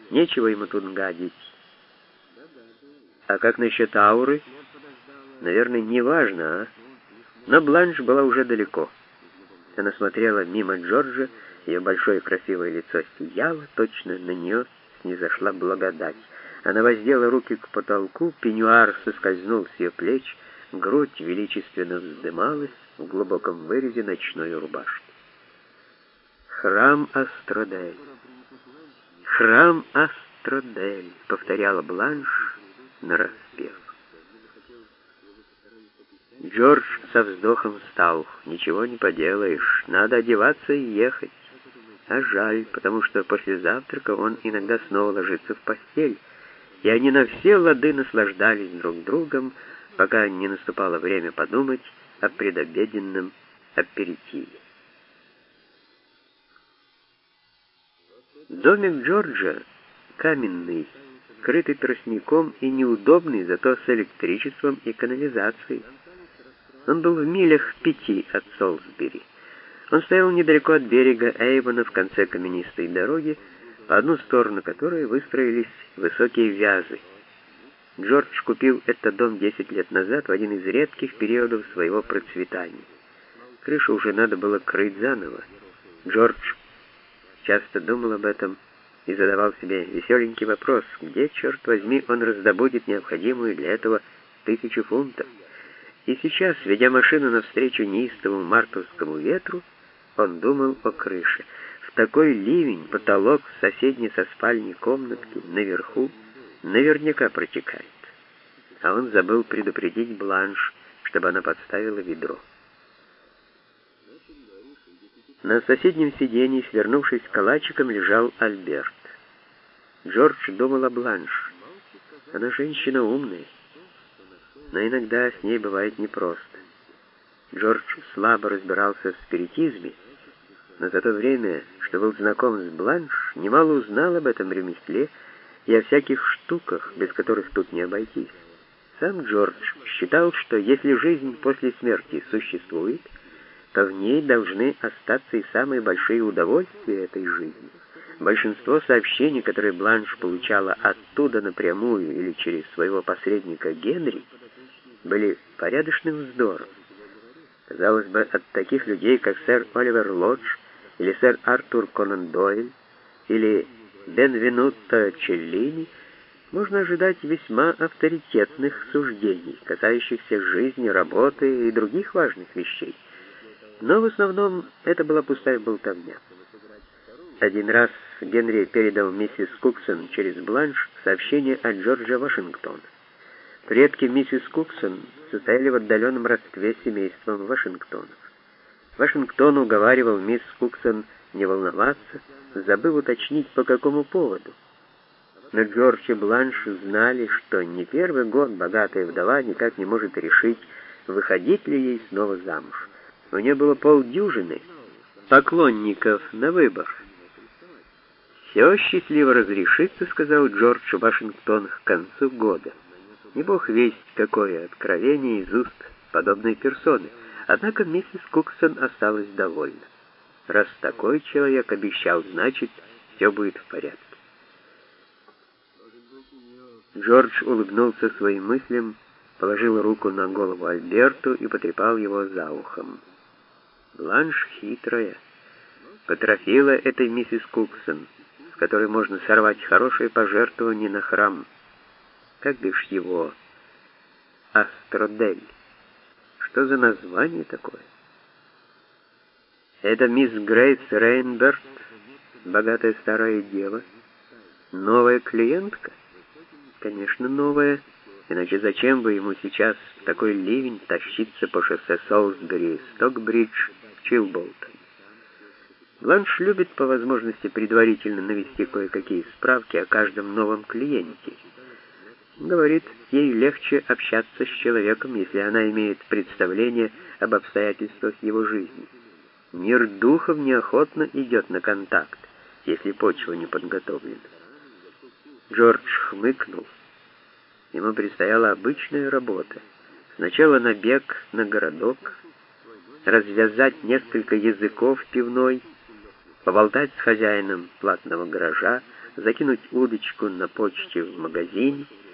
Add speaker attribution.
Speaker 1: Нечего ему тут гадить. А как насчет ауры? Наверное, неважно, а? Но Бланш была уже далеко. Она смотрела мимо Джорджа, ее большое красивое лицо сияло, точно на нее снизошла благодать. Она воздела руки к потолку, пеньюар соскользнул с ее плеч, грудь величественно вздымалась в глубоком вырезе ночной рубашки. «Храм Астродель! Храм Астродель!» — повторяла Бланш нараспев. Джордж со вздохом встал. «Ничего не поделаешь, надо одеваться и ехать». А жаль, потому что после завтрака он иногда снова ложится в постель, и они на все лады наслаждались друг другом, пока не наступало время подумать о предобеденном аперитиве. Домик Джорджа каменный, крытый тростником и неудобный, зато с электричеством и канализацией. Он был в милях 5 от Солсбери. Он стоял недалеко от берега Эйвона в конце каменистой дороги, по одну сторону которой выстроились высокие вязы. Джордж купил этот дом 10 лет назад, в один из редких периодов своего процветания. Крышу уже надо было крыть заново. Джордж часто думал об этом и задавал себе веселенький вопрос, где, черт возьми, он раздобудет необходимую для этого 1000 фунтов. И сейчас, ведя машину навстречу неистовому мартовскому ветру, он думал о крыше. В такой ливень потолок в соседней со спальней комнатки наверху наверняка протекает. А он забыл предупредить Бланш, чтобы она подставила ведро. На соседнем сиденье, свернувшись калачиком, лежал Альберт. Джордж думал о Бланш. Она женщина умная, но иногда с ней бывает непросто. Джордж слабо разбирался в спиритизме, но за то время, что был знаком с Бланш, немало узнал об этом ремесле и о всяких штуках, без которых тут не обойтись. Сам Джордж считал, что если жизнь после смерти существует, то в ней должны остаться и самые большие удовольствия этой жизни. Большинство сообщений, которые Бланш получала оттуда напрямую или через своего посредника Генри, были порядочным вздором. Казалось бы, от таких людей, как сэр Оливер Лодж, или сэр Артур Конан Дойль, или Бенвенутто Челлини, можно ожидать весьма авторитетных суждений, касающихся жизни, работы и других важных вещей. Но в основном это была пустая болтовня. Один раз Генри передал миссис Куксон через Бланш сообщение от Джорджа Вашингтона. Предки миссис Куксон состояли в отдаленном родстве с семейством Вашингтонов. Вашингтон уговаривал мисс Куксон не волноваться, забыв уточнить, по какому поводу. Но Джордж и Бланш знали, что не первый год богатая вдова никак не может решить, выходить ли ей снова замуж. У нее было полдюжины поклонников на выбор. «Все счастливо разрешится», — сказал Джордж Вашингтон к концу года. Не бог весть, какое откровение из уст подобной персоны. Однако миссис Куксон осталась довольна. Раз такой человек обещал, значит, все будет в порядке. Джордж улыбнулся своим мыслям, положил руку на голову Альберту и потрепал его за ухом. Бланш хитрая, потрофила этой миссис Куксон, с которой можно сорвать хорошее пожертвование на храм. Как бишь его? Астродель. Что за название такое? Это мисс Грейс Рейнберт, богатая старая дева. Новая клиентка? Конечно, новая. Иначе зачем бы ему сейчас в такой ливень тащиться по шоссе Солсбери, Стокбридж, Чилболтон? Бланш любит по возможности предварительно навести кое-какие справки о каждом новом клиенте. Говорит, ей легче общаться с человеком, если она имеет представление об обстоятельствах его жизни. Мир духов неохотно идет на контакт, если почва не подготовлена. Джордж хмыкнул. Ему предстояла обычная работа. Сначала набег на городок, развязать несколько языков пивной, поболтать с хозяином платного гаража, закинуть удочку на почте в магазине,